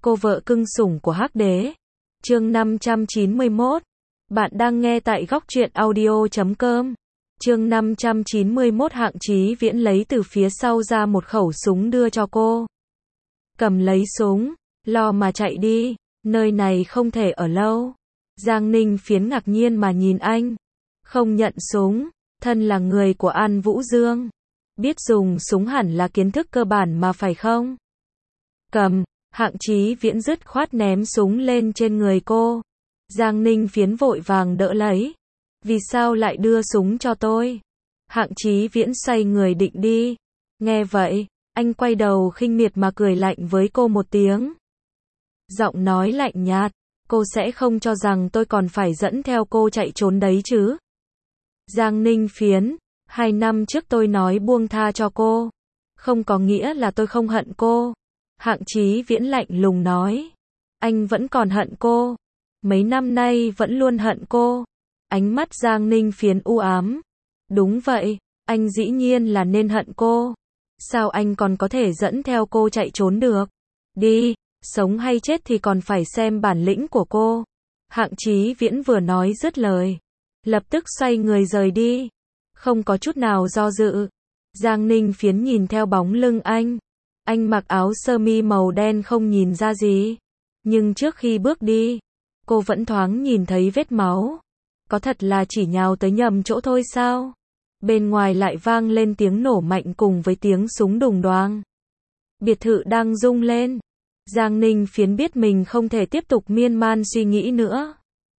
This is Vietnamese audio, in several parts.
cô vợ cưng sủng của Hắc Đế. Chương 591. Bạn đang nghe tại góc truyện audio.com. Chương 591. Hạng Chí Viễn lấy từ phía sau ra một khẩu súng đưa cho cô. Cầm lấy súng, lo mà chạy đi, nơi này không thể ở lâu. Giang Ninh Phiến ngạc nhiên mà nhìn anh. Không nhận súng, thân là người của An Vũ Dương. Biết dùng súng hẳn là kiến thức cơ bản mà phải không? Cầm, Hạng Chí Viễn dứt khoát ném súng lên trên người cô. Giang Ninh Phiến vội vàng đỡ lấy. Vì sao lại đưa súng cho tôi? Hạng Chí Viễn xoay người định đi. Nghe vậy, anh quay đầu khinh miệt mà cười lạnh với cô một tiếng. Giọng nói lạnh nhạt, cô sẽ không cho rằng tôi còn phải dẫn theo cô chạy trốn đấy chứ? Giang Ninh Phiến, 2 năm trước tôi nói buông tha cho cô, không có nghĩa là tôi không hận cô. Hạng Chí Viễn lạnh lùng nói. Anh vẫn còn hận cô. Mấy năm nay vẫn luôn hận cô. Ánh mắt Giang Ninh Phiến u ám. Đúng vậy, anh dĩ nhiên là nên hận cô. Sao anh còn có thể dẫn theo cô chạy trốn được? Đi, sống hay chết thì còn phải xem bản lĩnh của cô. Hạng Chí Viễn vừa nói dứt lời, lập tức xoay người rời đi. Không có chút nào do dự. Giang Ninh Phiến nhìn theo bóng lưng anh. Anh mặc áo sơ mi màu đen không nhìn ra gì. Nhưng trước khi bước đi, cô vẫn thoáng nhìn thấy vết máu. Có thật là chỉ nhào tới nhầm chỗ thôi sao? Bên ngoài lại vang lên tiếng nổ mạnh cùng với tiếng súng đùng đoang. Biệt thự đang rung lên. Giang Ninh Phiến biết mình không thể tiếp tục miên man suy nghĩ nữa.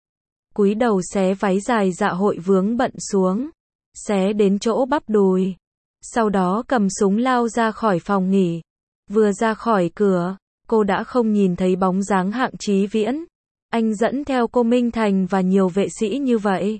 Cúi đầu xé váy dài dạ hội vướng bận xuống. Xé đến chỗ bắp đùi. Sau đó cầm súng lao ra khỏi phòng nghỉ. Vừa ra khỏi cửa, cô đã không nhìn thấy bóng dáng Hạng Chí Viễn. Anh dẫn theo cô Minh Thành và nhiều vệ sĩ như vậy.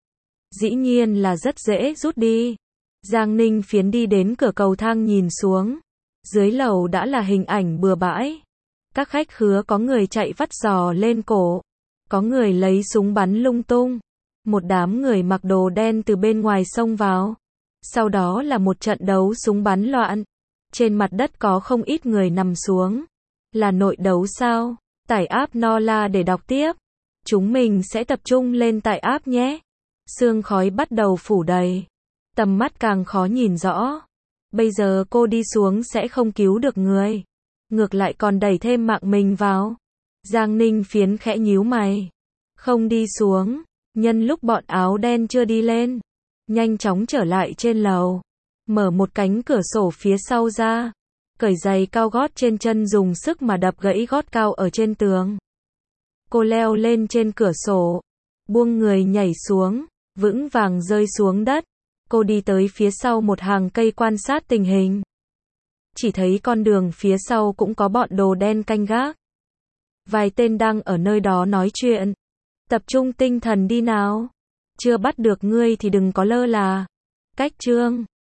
Dĩ nhiên là rất dễ rút đi. Giang Ninh Phiến đi đến cửa cầu thang nhìn xuống. Dưới lầu đã là hình ảnh bừa bãi. Các khách khứa có người chạy vắt giò lên cổ. Có người lấy súng bắn lung tung. Một đám người mặc đồ đen từ bên ngoài xông vào. Sau đó là một trận đấu súng bắn loạn. Trên mặt đất có không ít người nằm xuống. Là nội đấu sao? Tải app Nola để đọc tiếp. Chúng mình sẽ tập trung lên tải app nhé. Sương khói bắt đầu phủ đầy. Tầm mắt càng khó nhìn rõ. Bây giờ cô đi xuống sẽ không cứu được người. Ngược lại còn đẩy thêm mạng mình vào. Giang Ninh Phiến khẽ nhíu mày. Không đi xuống. Nhân lúc bọn áo đen chưa đi lên. Nhanh chóng trở lại trên lầu. Mở một cánh cửa sổ phía sau ra. Cởi giày cao gót trên chân dùng sức mà đập gãy gót cao ở trên tường. Cô leo lên trên cửa sổ. Buông người nhảy xuống. Vững vàng rơi xuống đất. Cô đi tới phía sau một hàng cây quan sát tình hình. Chỉ thấy con đường phía sau cũng có bọn đồ đen canh gác. Vài tên đang ở nơi đó nói chuyện. Tập trung tinh thần đi nào. Chưa bắt được ngươi thì đừng có lơ là. Cách chương